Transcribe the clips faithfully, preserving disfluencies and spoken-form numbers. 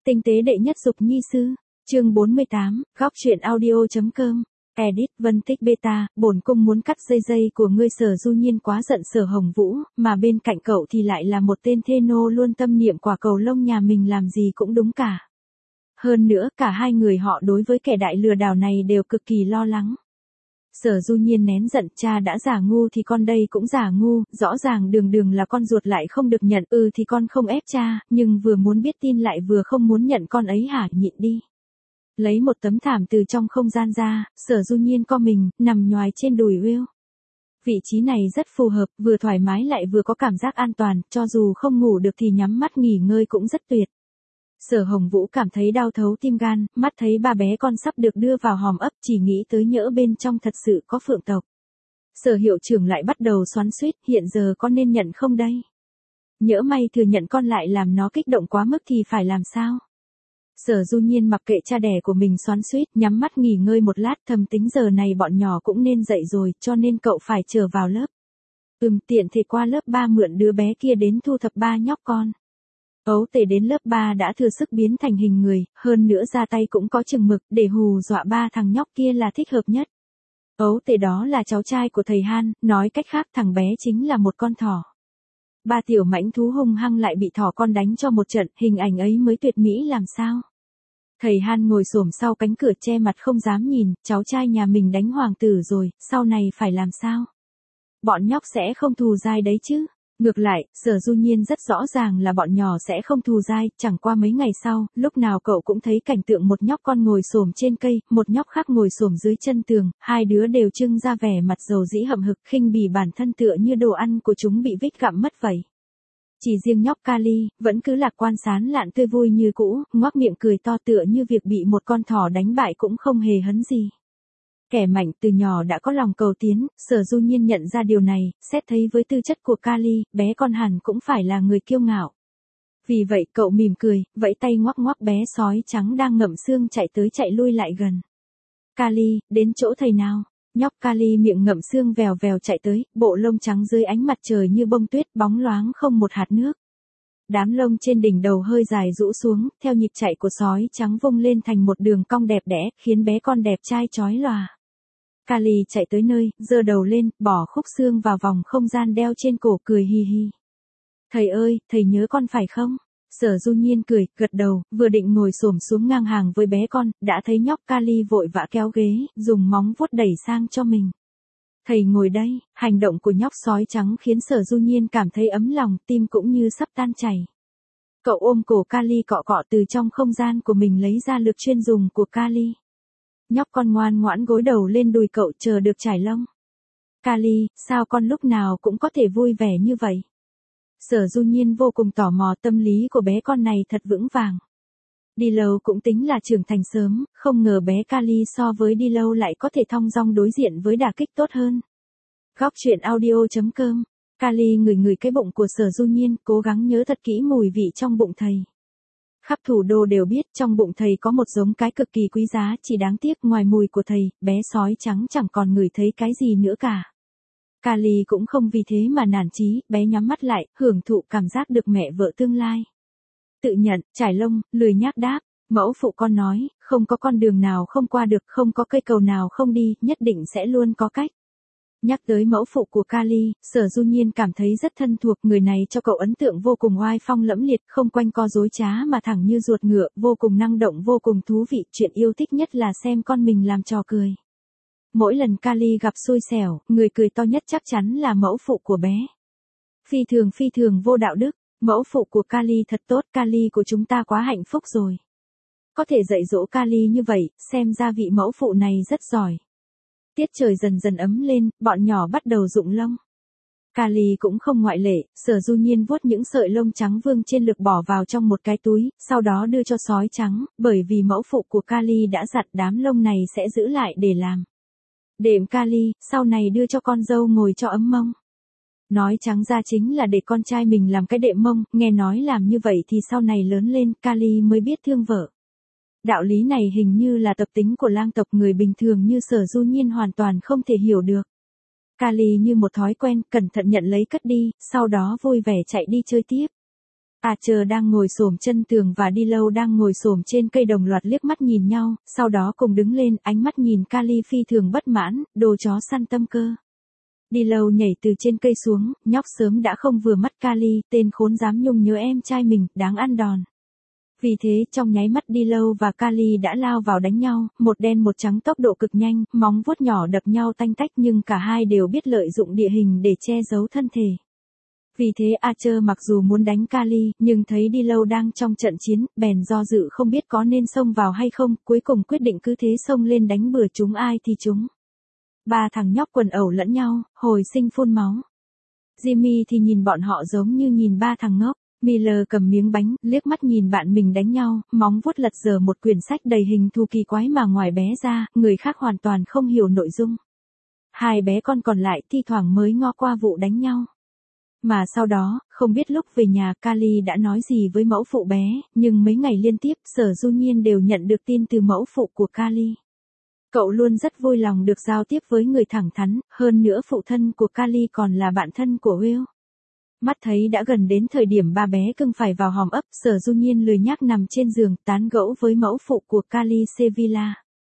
Tinh tế đệ nhất dục nhi sư, chương bốn mươi tám, góc truyện audio.com, edit, vân tích beta, bổn cung muốn cắt dây dây của ngươi. Sở Du Nhiên quá giận Sở Hồng Vũ, mà bên cạnh cậu thì lại là một tên thê nô luôn tâm niệm quả cầu lông nhà mình làm gì cũng đúng cả. Hơn nữa cả hai người họ đối với kẻ đại lừa đảo này đều cực kỳ lo lắng. Sở Du Nhiên nén giận, cha đã giả ngu thì con đây cũng giả ngu, rõ ràng đường đường là con ruột lại không được nhận, ừ thì con không ép cha, nhưng vừa muốn biết tin lại vừa không muốn nhận con ấy hả, nhịn đi. Lấy một tấm thảm từ trong không gian ra, Sở Du Nhiên co mình, nằm nhoài trên đùi Will. Vị trí này rất phù hợp, vừa thoải mái lại vừa có cảm giác an toàn, cho dù không ngủ được thì nhắm mắt nghỉ ngơi cũng rất tuyệt. Sở Hồng Vũ cảm thấy đau thấu tim gan, mắt thấy ba bé con sắp được đưa vào hòm ấp, chỉ nghĩ tới nhỡ bên trong thật sự có phượng tộc. Sở hiệu trưởng lại bắt đầu xoắn xuýt, hiện giờ con nên nhận không đây? Nhỡ may thừa nhận con lại làm nó kích động quá mức thì phải làm sao? Sở Du Nhiên mặc kệ cha đẻ của mình xoắn xuýt, nhắm mắt nghỉ ngơi một lát, thầm tính giờ này bọn nhỏ cũng nên dậy rồi, cho nên cậu phải trở vào lớp. Ừm, tiện thể qua lớp ba mượn đứa bé kia đến thu thập ba nhóc con. Ấu Tề đến lớp ba đã thừa sức biến thành hình người, hơn nữa ra tay cũng có chừng mực, để hù dọa ba thằng nhóc kia là thích hợp nhất. Ấu Tề đó là cháu trai của thầy Han, nói cách khác thằng bé chính là một con thỏ. Ba tiểu mãnh thú hung hăng lại bị thỏ con đánh cho một trận, hình ảnh ấy mới tuyệt mỹ làm sao. Thầy Han ngồi xổm sau cánh cửa che mặt không dám nhìn, cháu trai nhà mình đánh hoàng tử rồi, sau này phải làm sao? Bọn nhóc sẽ không thù dai đấy chứ? Ngược lại, Sở Du Nhiên rất rõ ràng là bọn nhỏ sẽ không thù dai, chẳng qua mấy ngày sau, lúc nào cậu cũng thấy cảnh tượng một nhóc con ngồi xổm trên cây, một nhóc khác ngồi xổm dưới chân tường, hai đứa đều trưng ra vẻ mặt dầu dĩ hậm hực, khinh bỉ bản thân tựa như đồ ăn của chúng bị vích gặm mất vậy. Chỉ riêng nhóc Kali, vẫn cứ lạc quan sán lạn tươi vui như cũ, ngoác miệng cười to tựa như việc bị một con thỏ đánh bại cũng không hề hấn gì. Kẻ mạnh từ nhỏ đã có lòng cầu tiến, Sở Du Nhiên nhận ra điều này, xét thấy với tư chất của Kali, bé con hẳn cũng phải là người kiêu ngạo. Vì vậy cậu mỉm cười, vẫy tay ngoắc ngoắc bé sói trắng đang ngậm xương chạy tới chạy lui lại gần. Kali, đến chỗ thầy nào? Nhóc Kali miệng ngậm xương vèo vèo chạy tới, bộ lông trắng dưới ánh mặt trời như bông tuyết bóng loáng không một hạt nước. Đám lông trên đỉnh đầu hơi dài rũ xuống, theo nhịp chạy của sói trắng vung lên thành một đường cong đẹp đẽ, khiến bé con đẹp trai chói lòa. Kali chạy tới nơi, giơ đầu lên, bỏ khúc xương vào vòng không gian đeo trên cổ cười hi hi. Thầy ơi, thầy nhớ con phải không? Sở Du Nhiên cười, gật đầu, vừa định ngồi xổm xuống ngang hàng với bé con, đã thấy nhóc Kali vội vã kéo ghế, dùng móng vuốt đẩy sang cho mình. Thầy ngồi đây, hành động của nhóc sói trắng khiến Sở Du Nhiên cảm thấy ấm lòng, tim cũng như sắp tan chảy. Cậu ôm cổ Kali cọ cọ từ trong không gian của mình lấy ra lược chuyên dùng của Kali. Nhóc con ngoan ngoãn gối đầu lên đùi cậu chờ được trải lông. Kali, sao con lúc nào cũng có thể vui vẻ như vậy? Sở Du Nhiên vô cùng tò mò, tâm lý của bé con này thật vững vàng. Đi lâu cũng tính là trưởng thành sớm, không ngờ bé Kali so với đi lâu lại có thể thong dong đối diện với đả kích tốt hơn. Góc truyện audio.com, Kali ngửi ngửi cái bụng của Sở Du Nhiên, cố gắng nhớ thật kỹ mùi vị trong bụng thầy. Khắp thủ đô đều biết trong bụng thầy có một giống cái cực kỳ quý giá, chỉ đáng tiếc ngoài mùi của thầy, bé sói trắng chẳng còn ngửi thấy cái gì nữa cả. Kali cũng không vì thế mà nản chí, bé nhắm mắt lại, hưởng thụ cảm giác được mẹ vợ tương lai. Tự nhận, trải lông, lười nhác đáp, mẫu phụ con nói, không có con đường nào không qua được, không có cây cầu nào không đi, nhất định sẽ luôn có cách. Nhắc tới mẫu phụ của Kali, Sở Du Nhiên cảm thấy rất thân thuộc, người này cho cậu ấn tượng vô cùng oai phong lẫm liệt, không quanh co dối trá mà thẳng như ruột ngựa, vô cùng năng động vô cùng thú vị, chuyện yêu thích nhất là xem con mình làm trò cười. Mỗi lần Kali gặp xui xẻo, người cười to nhất chắc chắn là mẫu phụ của bé. Phi thường phi thường vô đạo đức, mẫu phụ của Kali thật tốt, Kali của chúng ta quá hạnh phúc rồi. Có thể dạy dỗ Kali như vậy, xem ra vị mẫu phụ này rất giỏi. Tiết trời dần dần ấm lên, bọn nhỏ bắt đầu rụng lông. Kali cũng không ngoại lệ, Sở Du Nhiên vuốt những sợi lông trắng vương trên lược bỏ vào trong một cái túi, sau đó đưa cho sói trắng, bởi vì mẫu phụ của Kali đã dặn đám lông này sẽ giữ lại để làm đệm Kali, sau này đưa cho con dâu ngồi cho ấm mông. Nói trắng ra chính là để con trai mình làm cái đệm mông, nghe nói làm như vậy thì sau này lớn lên, Kali mới biết thương vợ. Đạo lý này hình như là tập tính của lang tộc, người bình thường như Sở Du Nhiên hoàn toàn không thể hiểu được. Kali như một thói quen, cẩn thận nhận lấy cất đi, sau đó vui vẻ chạy đi chơi tiếp. Archer đang ngồi xổm chân tường và Dilo đang ngồi xổm trên cây đồng loạt liếc mắt nhìn nhau, sau đó cùng đứng lên, ánh mắt nhìn Kali phi thường bất mãn, đồ chó săn tâm cơ. Dilo nhảy từ trên cây xuống, nhóc sớm đã không vừa mắt Kali, tên khốn dám nhung nhớ em trai mình, đáng ăn đòn. Vì thế trong nháy mắt Dilo và Kali đã lao vào đánh nhau, một đen một trắng tốc độ cực nhanh, móng vuốt nhỏ đập nhau tanh tách nhưng cả hai đều biết lợi dụng địa hình để che giấu thân thể. Vì thế Archer mặc dù muốn đánh Kali, nhưng thấy Dilo đang trong trận chiến, bèn do dự không biết có nên xông vào hay không, cuối cùng quyết định cứ thế xông lên đánh bừa chúng ai thì chúng. Ba thằng nhóc quần ẩu lẫn nhau, hồi sinh phun máu. Jimmy thì nhìn bọn họ giống như nhìn ba thằng ngốc. Miller cầm miếng bánh, liếc mắt nhìn bạn mình đánh nhau, móng vuốt lật dở một quyển sách đầy hình thù kỳ quái mà ngoài bé ra, người khác hoàn toàn không hiểu nội dung. Hai bé con còn lại thi thoảng mới ngó qua vụ đánh nhau. Mà sau đó, không biết lúc về nhà Kali đã nói gì với mẫu phụ bé, nhưng mấy ngày liên tiếp Sở Du Nhiên đều nhận được tin từ mẫu phụ của Kali. Cậu luôn rất vui lòng được giao tiếp với người thẳng thắn, hơn nữa phụ thân của Kali còn là bạn thân của Will. Mắt thấy đã gần đến thời điểm ba bé cưng phải vào hòm ấp, Sở Du Nhiên lười nhác nằm trên giường tán gẫu với mẫu phụ của Kali Sevilla.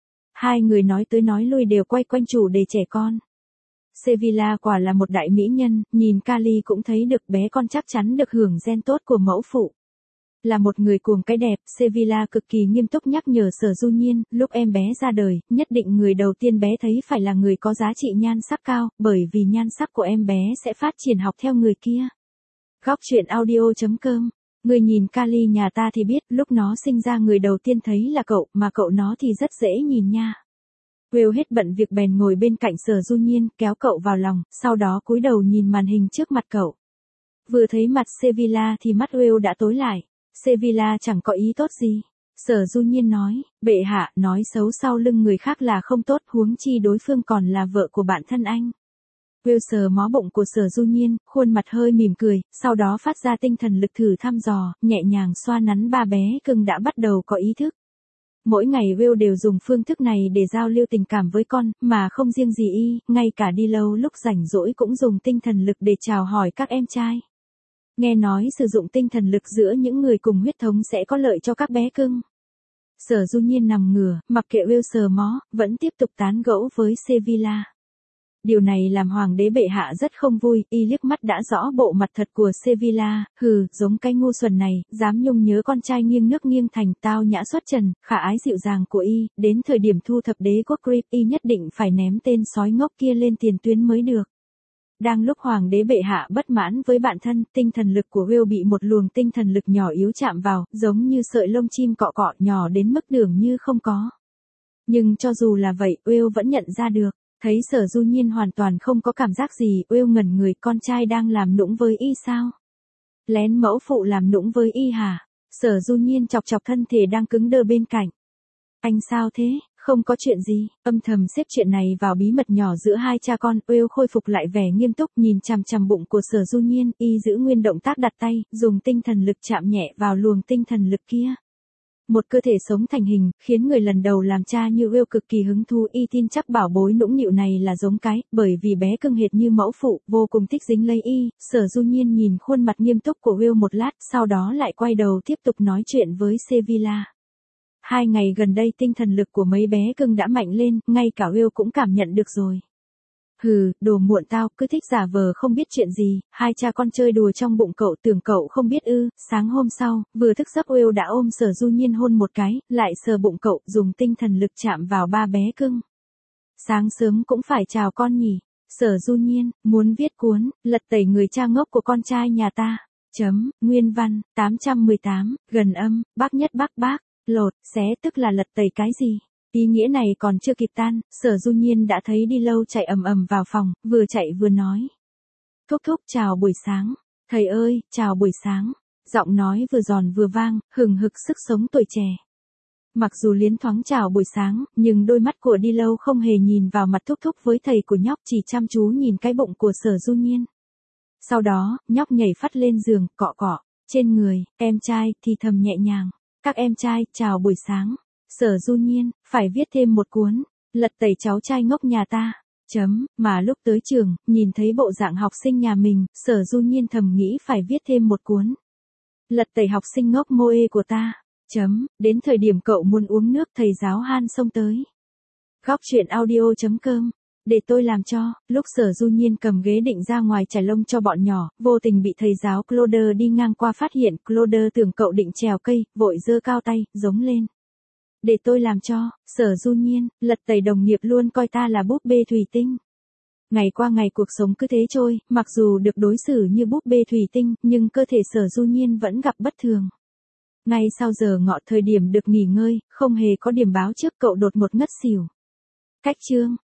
Hai người nói tới nói lui đều quay quanh chủ đề trẻ con. Sevilla quả là một đại mỹ nhân, nhìn Kali cũng thấy được bé con chắc chắn được hưởng gen tốt của mẫu phụ. Là một người cuồng cái đẹp, Sevilla cực kỳ nghiêm túc nhắc nhở Sở Du Nhiên, lúc em bé ra đời, nhất định người đầu tiên bé thấy phải là người có giá trị nhan sắc cao, bởi vì nhan sắc của em bé sẽ phát triển học theo người kia. Góc truyện audio chấm com. Người nhìn Kali nhà ta thì biết, lúc nó sinh ra người đầu tiên thấy là cậu, mà cậu nó thì rất dễ nhìn nha. Will hết bận việc bèn ngồi bên cạnh Sở Du Nhiên, kéo cậu vào lòng, sau đó cúi đầu nhìn màn hình trước mặt cậu. Vừa thấy mặt Sevilla thì mắt Will đã tối lại. Sevilla chẳng có ý tốt gì. Sở Du Nhiên nói, bệ hạ, nói xấu sau lưng người khác là không tốt, huống chi đối phương còn là vợ của bạn thân anh. Will sờ mó bụng của Sở Du Nhiên, khuôn mặt hơi mỉm cười, sau đó phát ra tinh thần lực thử thăm dò, nhẹ nhàng xoa nắn ba bé cưng đã bắt đầu có ý thức. Mỗi ngày Will đều dùng phương thức này để giao lưu tình cảm với con, mà không riêng gì y, ngay cả Dilo lúc rảnh rỗi cũng dùng tinh thần lực để chào hỏi các em trai. Nghe nói sử dụng tinh thần lực giữa những người cùng huyết thống sẽ có lợi cho các bé cưng. Sở Du Nhiên nằm ngửa, mặc kệ Will sờ mó, vẫn tiếp tục tán gẫu với Sevilla. Điều này làm hoàng đế bệ hạ rất không vui, y liếc mắt đã rõ bộ mặt thật của Sevilla, hừ, giống cái ngu xuẩn này, dám nhung nhớ con trai nghiêng nước nghiêng thành, tao nhã xuất trần, khả ái dịu dàng của y, đến thời điểm thu thập đế quốc Grip y nhất định phải ném tên sói ngốc kia lên tiền tuyến mới được. Đang lúc hoàng đế bệ hạ bất mãn với bạn thân, tinh thần lực của Will bị một luồng tinh thần lực nhỏ yếu chạm vào, giống như sợi lông chim cọ cọ nhỏ đến mức dường như không có. Nhưng cho dù là vậy, Will vẫn nhận ra được. Thấy Sở Du Nhiên hoàn toàn không có cảm giác gì, Will ngẩn người, con trai đang làm nũng với y sao? Lén mẫu phụ làm nũng với y hả? Sở Du Nhiên chọc chọc thân thể đang cứng đơ bên cạnh. Anh sao thế? Không có chuyện gì, âm thầm xếp chuyện này vào bí mật nhỏ giữa hai cha con. Will khôi phục lại vẻ nghiêm túc nhìn chằm chằm bụng của Sở Du Nhiên, y giữ nguyên động tác đặt tay, dùng tinh thần lực chạm nhẹ vào luồng tinh thần lực kia. Một cơ thể sống thành hình, khiến người lần đầu làm cha như Will cực kỳ hứng thú, y tin chắc bảo bối nũng nịu này là giống cái, bởi vì bé cưng hệt như mẫu phụ, vô cùng thích dính lấy y. Sở Du Nhiên nhìn khuôn mặt nghiêm túc của Will một lát, sau đó lại quay đầu tiếp tục nói chuyện với Sevilla. Hai ngày gần đây tinh thần lực của mấy bé cưng đã mạnh lên, ngay cả Will cũng cảm nhận được rồi. Hừ, đồ muộn tao, cứ thích giả vờ không biết chuyện gì, hai cha con chơi đùa trong bụng cậu, tưởng cậu không biết ư. Sáng hôm sau, vừa thức giấc Will đã ôm Sở Du Nhiên hôn một cái, lại sờ bụng cậu, dùng tinh thần lực chạm vào ba bé cưng. Sáng sớm cũng phải chào con nhỉ. Sở Du Nhiên, muốn viết cuốn, lật tẩy người cha ngốc của con trai nhà ta. Chấm, nguyên văn, tám trăm mười tám, gần âm, bác nhất bác bác, lột, xé tức là lật tẩy cái gì? Ý nghĩa này còn chưa kịp tan, Sở Du Nhiên đã thấy Dilo chạy ầm ầm vào phòng, vừa chạy vừa nói. Thúc thúc chào buổi sáng. Thầy ơi, chào buổi sáng. Giọng nói vừa giòn vừa vang, hừng hực sức sống tuổi trẻ. Mặc dù liến thoáng chào buổi sáng, nhưng đôi mắt của Dilo không hề nhìn vào mặt thúc thúc với thầy của nhóc, chỉ chăm chú nhìn cái bụng của Sở Du Nhiên. Sau đó, nhóc nhảy phắt lên giường, cọ cọ, trên người, em trai thì thầm nhẹ nhàng. Các em trai, chào buổi sáng. Sở Du Nhiên, phải viết thêm một cuốn, lật tẩy cháu trai ngốc nhà ta. Chấm, mà lúc tới trường, nhìn thấy bộ dạng học sinh nhà mình, Sở Du Nhiên thầm nghĩ phải viết thêm một cuốn. Lật tẩy học sinh ngốc mô ê của ta. Chấm, đến thời điểm cậu muốn uống nước thầy giáo Han xông tới. Góc truyện audio.com. Để tôi làm cho, lúc Sở Du Nhiên cầm ghế định ra ngoài trải lông cho bọn nhỏ, vô tình bị thầy giáo Claude đi ngang qua phát hiện, Claude tưởng cậu định trèo cây, vội giơ cao tay, giống lên. Để tôi làm cho, Sở Du Nhiên, lật tẩy đồng nghiệp luôn coi ta là búp bê thủy tinh. Ngày qua ngày cuộc sống cứ thế trôi, mặc dù được đối xử như búp bê thủy tinh, nhưng cơ thể Sở Du Nhiên vẫn gặp bất thường. Ngay sau giờ ngọ thời điểm được nghỉ ngơi, không hề có điểm báo trước cậu đột một ngất xỉu. Cách chương